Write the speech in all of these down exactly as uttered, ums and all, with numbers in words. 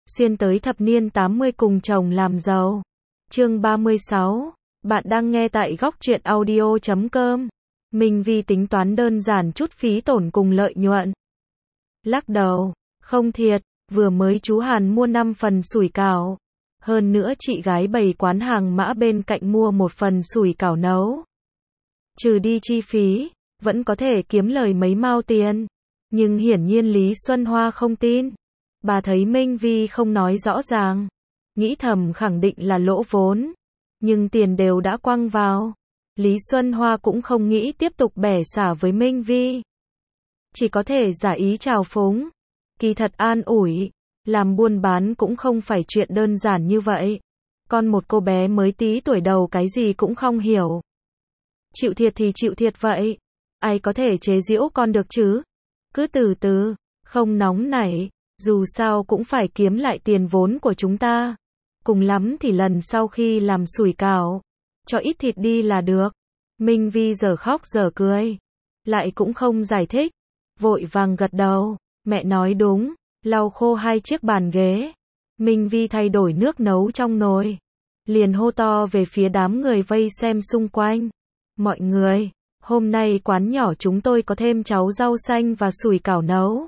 xuyên tới thập niên tám mươi cùng chồng làm giàu. Chương ba mươi sáu. Bạn đang nghe tại góc truyện audio chấm com. Minh Vi tính toán đơn giản chút phí tổn cùng lợi nhuận. Lắc đầu, không thiệt, vừa mới chú Hàn mua năm phần sủi cảo. Hơn nữa chị gái bày quán hàng mã bên cạnh mua một phần sủi cảo nấu. Trừ đi chi phí, vẫn có thể kiếm lời mấy mao tiền. Nhưng hiển nhiên Lý Xuân Hoa không tin. Bà thấy Minh Vi không nói rõ ràng. Nghĩ thầm khẳng định là lỗ vốn. Nhưng tiền đều đã quăng vào. Lý Xuân Hoa cũng không nghĩ tiếp tục bẻ xả với Minh Vi. Chỉ có thể giả ý trào phúng. Kỳ thật an ủi. Làm buôn bán cũng không phải chuyện đơn giản như vậy. Con một cô bé mới tí tuổi đầu cái gì cũng không hiểu. Chịu thiệt thì chịu thiệt vậy. Ai có thể chế giễu con được chứ? Cứ từ từ, không nóng nảy. Dù sao cũng phải kiếm lại tiền vốn của chúng ta. Cùng lắm thì lần sau khi làm sủi cảo, cho ít thịt đi là được. Minh Vi giờ khóc giờ cười. Lại cũng không giải thích. Vội vàng gật đầu. Mẹ nói đúng. Lau khô hai chiếc bàn ghế. Minh Vi thay đổi nước nấu trong nồi. Liền hô to về phía đám người vây xem xung quanh. Mọi người, hôm nay quán nhỏ chúng tôi có thêm cháo rau xanh và sủi cảo nấu.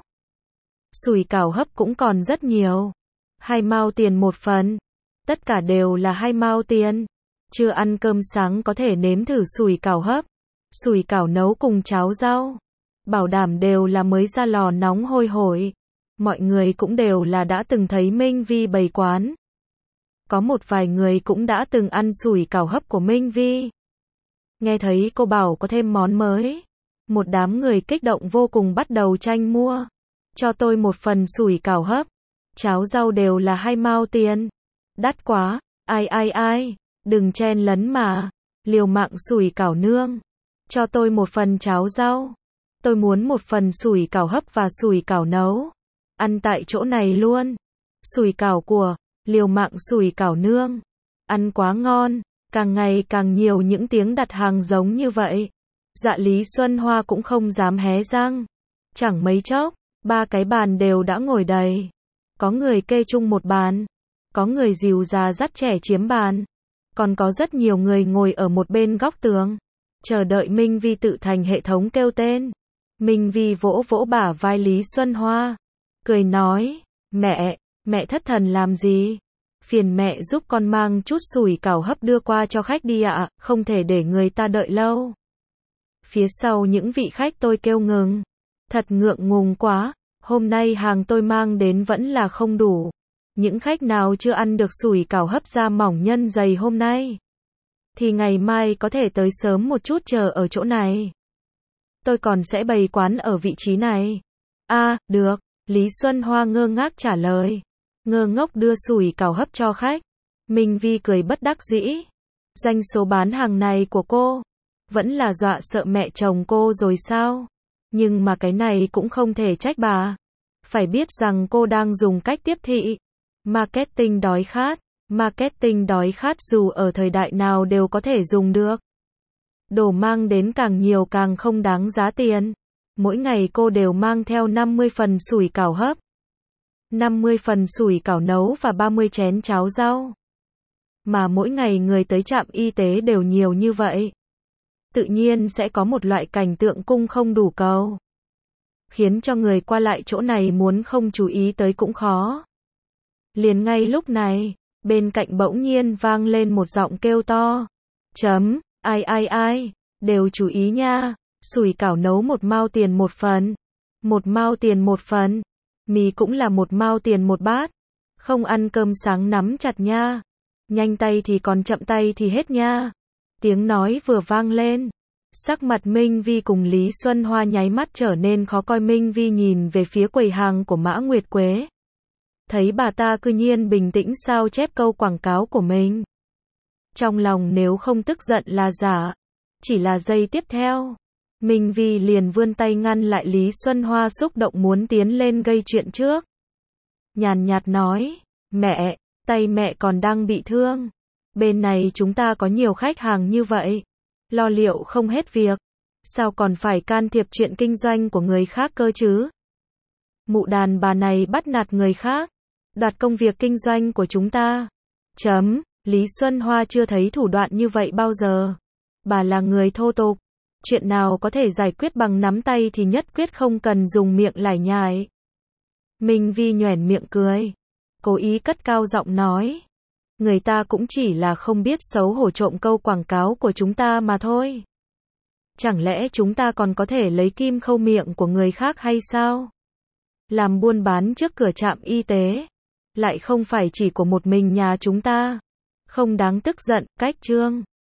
Sủi cảo hấp cũng còn rất nhiều. Hai mao tiền một phần. Tất cả đều là hai mao tiền. Chưa ăn cơm sáng có thể nếm thử sủi cảo hấp. Sủi cảo nấu cùng cháo rau. Bảo đảm đều là mới ra lò nóng hôi hổi. Mọi người cũng đều là đã từng thấy Minh Vi bày quán. Có một vài người cũng đã từng ăn sủi cảo hấp của Minh Vi. Nghe thấy cô bảo có thêm món mới. Một đám người kích động vô cùng bắt đầu tranh mua. Cho tôi một phần sủi cảo hấp. Cháo rau đều là hai mao tiền. Đắt quá, ai ai ai, đừng chen lấn mà. Liều mạng sủi cảo nương. Cho tôi một phần cháo rau. Tôi muốn một phần sủi cảo hấp và sủi cảo nấu. Ăn tại chỗ này luôn. Sủi cảo của, liều mạng sủi cảo nương. Ăn quá ngon, càng ngày càng nhiều những tiếng đặt hàng giống như vậy. Dạ Lý Xuân Hoa cũng không dám hé răng. Chẳng mấy chốc, ba cái bàn đều đã ngồi đầy. Có người kê chung một bàn. Có người dìu già dắt trẻ chiếm bàn. Còn có rất nhiều người ngồi ở một bên góc tường. Chờ đợi Minh Vi tự thành hệ thống kêu tên. Minh Vi vỗ vỗ bả vai Lý Xuân Hoa. Cười nói, mẹ, mẹ thất thần làm gì? Phiền mẹ giúp con mang chút sủi cảo hấp đưa qua cho khách đi ạ, không thể để người ta đợi lâu. Phía sau những vị khách tôi kêu ngừng. Thật ngượng ngùng quá, hôm nay hàng tôi mang đến vẫn là không đủ. Những khách nào chưa ăn được sủi cảo hấp da mỏng nhân dày hôm nay, thì ngày mai có thể tới sớm một chút chờ ở chỗ này. Tôi còn sẽ bày quán ở vị trí này. À, được. Lý Xuân Hoa ngơ ngác trả lời. Ngơ ngốc đưa sủi cảo hấp cho khách. Minh Vi cười bất đắc dĩ. Doanh số bán hàng này của cô vẫn là dọa sợ mẹ chồng cô rồi sao? Nhưng mà cái này cũng không thể trách bà. Phải biết rằng cô đang dùng cách tiếp thị. Marketing đói khát. Marketing đói khát dù ở thời đại nào đều có thể dùng được. Đồ mang đến càng nhiều càng không đáng giá tiền. Mỗi ngày cô đều mang theo năm mươi phần sủi cảo hấp, năm mươi phần sủi cảo nấu và ba mươi chén cháo rau. Mà mỗi ngày người tới trạm y tế đều nhiều như vậy. Tự nhiên sẽ có một loại cảnh tượng cung không đủ cầu. Khiến cho người qua lại chỗ này muốn không chú ý tới cũng khó. Liền ngay lúc này, bên cạnh bỗng nhiên vang lên một giọng kêu to. Chấm, ai ai ai, đều chú ý nha. Sủi cảo nấu một mao tiền một phần. Một mao tiền một phần. Mì cũng là một mao tiền một bát. Không ăn cơm sáng nắm chặt nha. Nhanh tay thì còn chậm tay thì hết nha. Tiếng nói vừa vang lên. Sắc mặt Minh Vi cùng Lý Xuân Hoa nháy mắt trở nên khó coi. Minh Vi nhìn về phía quầy hàng của Mã Nguyệt Quế. Thấy bà ta cư nhiên bình tĩnh sao chép câu quảng cáo của mình. Trong lòng nếu không tức giận là giả. Chỉ là giây tiếp theo. Minh Vi liền vươn tay ngăn lại Lý Xuân Hoa xúc động muốn tiến lên gây chuyện trước. Nhàn nhạt nói, mẹ, tay mẹ còn đang bị thương. Bên này chúng ta có nhiều khách hàng như vậy. Lo liệu không hết việc. Sao còn phải can thiệp chuyện kinh doanh của người khác cơ chứ? Mụ đàn bà này bắt nạt người khác. Đoạt công việc kinh doanh của chúng ta. Chấm. Lý Xuân Hoa chưa thấy thủ đoạn như vậy bao giờ. Bà là người thô tục. Chuyện nào có thể giải quyết bằng nắm tay thì nhất quyết không cần dùng miệng lải nhải. Minh Vi nhoẻn miệng cười. Cố ý cất cao giọng nói. Người ta cũng chỉ là không biết xấu hổ trộm câu quảng cáo của chúng ta mà thôi. Chẳng lẽ chúng ta còn có thể lấy kim khâu miệng của người khác hay sao? Làm buôn bán trước cửa trạm y tế. Lại không phải chỉ của một mình nhà chúng ta. Không đáng tức giận, cách chương.